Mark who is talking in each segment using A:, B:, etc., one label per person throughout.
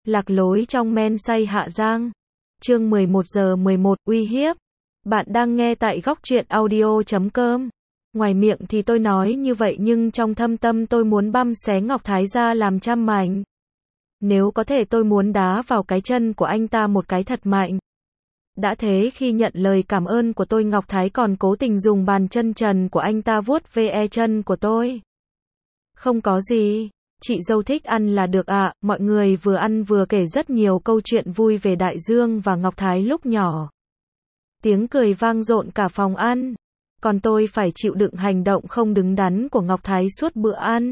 A: Lạc lối trong men say Hạ Giang. Chương 11:11 uy hiếp. Bạn đang nghe tại góc truyện audio.com. Ngoài miệng thì tôi nói như vậy nhưng trong thâm tâm tôi muốn băm xé Ngọc Thái ra làm trăm mảnh. Nếu có thể tôi muốn đá vào cái chân của anh ta một cái thật mạnh. Đã thế khi nhận lời cảm ơn của tôi, Ngọc Thái còn cố tình dùng bàn chân trần của anh ta vuốt ve chân của tôi. Không có gì, chị dâu thích ăn là được ạ. Mọi người vừa ăn vừa kể rất nhiều câu chuyện vui về Đại Dương và Ngọc Thái lúc nhỏ. Tiếng cười vang dội cả phòng ăn. Còn tôi phải chịu đựng hành động không đứng đắn của Ngọc Thái suốt bữa ăn.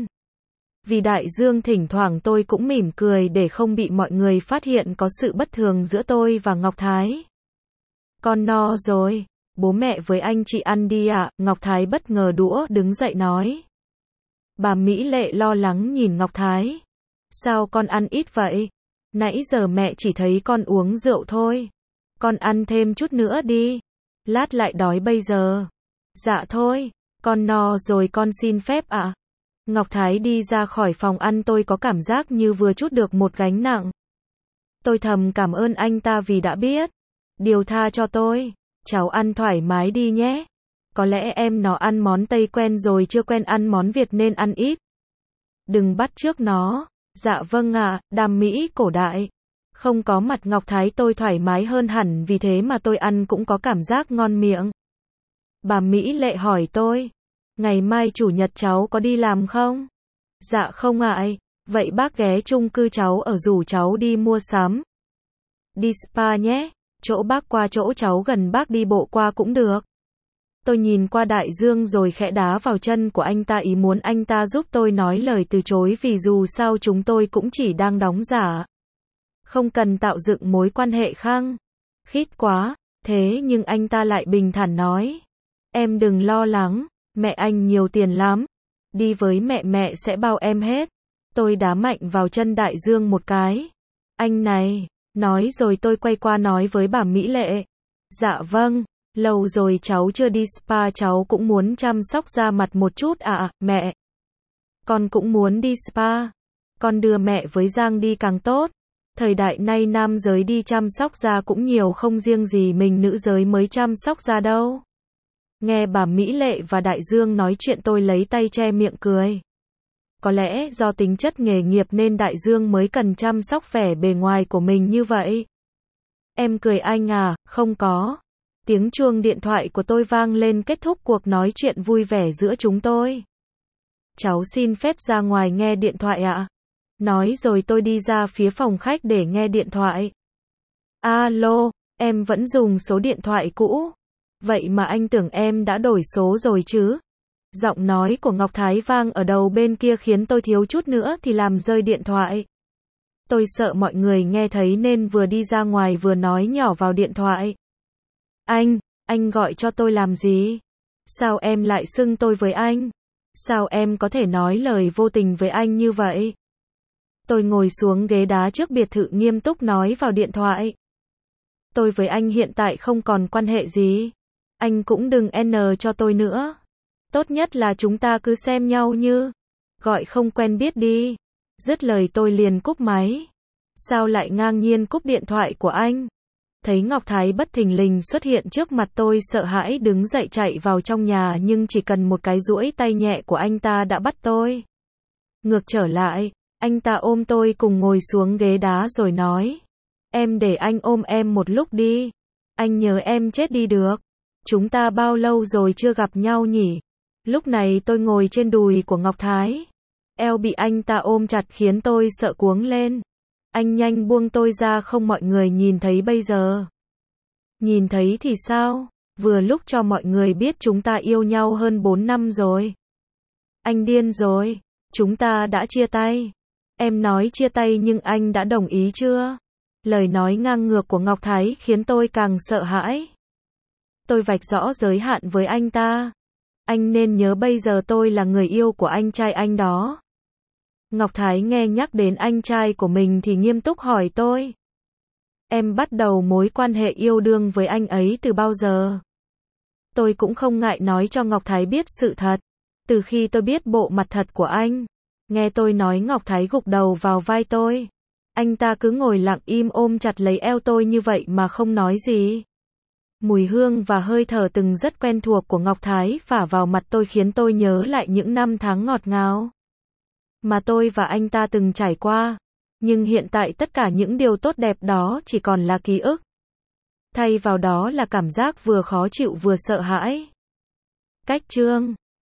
A: Vì Đại Dương thỉnh thoảng tôi cũng mỉm cười để không bị mọi người phát hiện có sự bất thường giữa tôi và Ngọc Thái. Con no rồi, bố mẹ với anh chị ăn đi ạ. Ngọc Thái bất ngờ đũa đứng dậy nói. Bà Mỹ Lệ lo lắng nhìn Ngọc Thái. Sao con ăn ít vậy? Nãy giờ mẹ chỉ thấy con uống rượu thôi. Con ăn thêm chút nữa đi. Lát lại đói bây giờ. Dạ thôi, con no rồi, con xin phép ạ. Ngọc Thái đi ra khỏi phòng ăn, tôi có cảm giác như vừa trút được một gánh nặng. Tôi thầm cảm ơn anh ta vì đã biết điều tha cho tôi. Cháu ăn thoải mái đi nhé. Có lẽ em nó ăn món Tây quen rồi, chưa quen ăn món Việt nên ăn ít. Đừng bắt chước nó. Dạ vâng ạ, đam mỹ cổ đại. Không có mặt Ngọc Thái tôi thoải mái hơn hẳn, vì thế mà tôi ăn cũng có cảm giác ngon miệng. Bà Mỹ Lệ hỏi tôi. Ngày mai chủ nhật cháu có đi làm không? Dạ không ạ. Vậy bác ghé chung cư cháu ở rủ cháu đi mua sắm. Đi spa nhé. Chỗ bác qua chỗ cháu gần, bác đi bộ qua cũng được. Tôi nhìn qua Đại Dương rồi khẽ đá vào chân của anh ta, ý muốn anh ta giúp tôi nói lời từ chối, vì dù sao chúng tôi cũng chỉ đang đóng giả. Không cần tạo dựng mối quan hệ khăng khít quá. Thế nhưng anh ta lại bình thản nói. Em đừng lo lắng, mẹ anh nhiều tiền lắm. Đi với mẹ, mẹ sẽ bao em hết. Tôi đá mạnh vào chân Đại Dương một cái. Anh này, nói rồi tôi quay qua nói với bà Mỹ Lệ. Dạ vâng, lâu rồi cháu chưa đi spa, cháu cũng muốn chăm sóc da mặt một chút ạ, mẹ. Con cũng muốn đi spa. Con đưa mẹ với Giang đi càng tốt. Thời đại nay nam giới đi chăm sóc da cũng nhiều, không riêng gì mình nữ giới mới chăm sóc da đâu. Nghe bà Mỹ Lệ và Đại Dương nói chuyện, tôi lấy tay che miệng cười. Có lẽ do tính chất nghề nghiệp nên Đại Dương mới cần chăm sóc vẻ bề ngoài của mình như vậy. Em cười anh à, không có. Tiếng chuông điện thoại của tôi vang lên, kết thúc cuộc nói chuyện vui vẻ giữa chúng tôi. Cháu xin phép ra ngoài nghe điện thoại ạ. Nói rồi tôi đi ra phía phòng khách để nghe điện thoại. Alo, em vẫn dùng số điện thoại cũ. Vậy mà anh tưởng em đã đổi số rồi chứ. Giọng nói của Ngọc Thái vang ở đầu bên kia khiến tôi thiếu chút nữa thì làm rơi điện thoại. Tôi sợ mọi người nghe thấy nên vừa đi ra ngoài vừa nói nhỏ vào điện thoại. Anh gọi cho tôi làm gì? Sao em lại xưng tôi với anh? Sao em có thể nói lời vô tình với anh như vậy? Tôi ngồi xuống ghế đá trước biệt thự, nghiêm túc nói vào điện thoại. Tôi với anh hiện tại không còn quan hệ gì. Anh cũng đừng n cho tôi nữa. Tốt nhất là chúng ta cứ xem nhau như gọi không quen biết đi. Dứt lời tôi liền cúp máy. Sao lại ngang nhiên cúp điện thoại của anh? Thấy Ngọc Thái bất thình lình xuất hiện trước mặt tôi, sợ hãi đứng dậy chạy vào trong nhà, nhưng chỉ cần một cái duỗi tay nhẹ của anh ta đã bắt tôi ngược trở lại. Anh ta ôm tôi cùng ngồi xuống ghế đá rồi nói. Em để anh ôm em một lúc đi. Anh nhớ em chết đi được. Chúng ta bao lâu rồi chưa gặp nhau nhỉ? Lúc này tôi ngồi trên đùi của Ngọc Thái. Eo bị anh ta ôm chặt khiến tôi sợ cuống lên. Anh nhanh buông tôi ra, không mọi người nhìn thấy bây giờ. Nhìn thấy thì sao? Vừa lúc cho mọi người biết chúng ta yêu nhau hơn 4 năm rồi. Anh điên rồi. Chúng ta đã chia tay. Em nói chia tay nhưng anh đã đồng ý chưa? Lời nói ngang ngược của Ngọc Thái khiến tôi càng sợ hãi. Tôi vạch rõ giới hạn với anh ta. Anh nên nhớ bây giờ tôi là người yêu của anh trai anh đó. Ngọc Thái nghe nhắc đến anh trai của mình thì nghiêm túc hỏi tôi. Em bắt đầu mối quan hệ yêu đương với anh ấy từ bao giờ? Tôi cũng không ngại nói cho Ngọc Thái biết sự thật. Từ khi tôi biết bộ mặt thật của anh. Nghe tôi nói, Ngọc Thái gục đầu vào vai tôi. Anh ta cứ ngồi lặng im ôm chặt lấy eo tôi như vậy mà không nói gì. Mùi hương và hơi thở từng rất quen thuộc của Ngọc Thái phả vào mặt tôi khiến tôi nhớ lại những năm tháng ngọt ngào mà tôi và anh ta từng trải qua. Nhưng hiện tại tất cả những điều tốt đẹp đó chỉ còn là ký ức. Thay vào đó là cảm giác vừa khó chịu vừa sợ hãi. Cách chương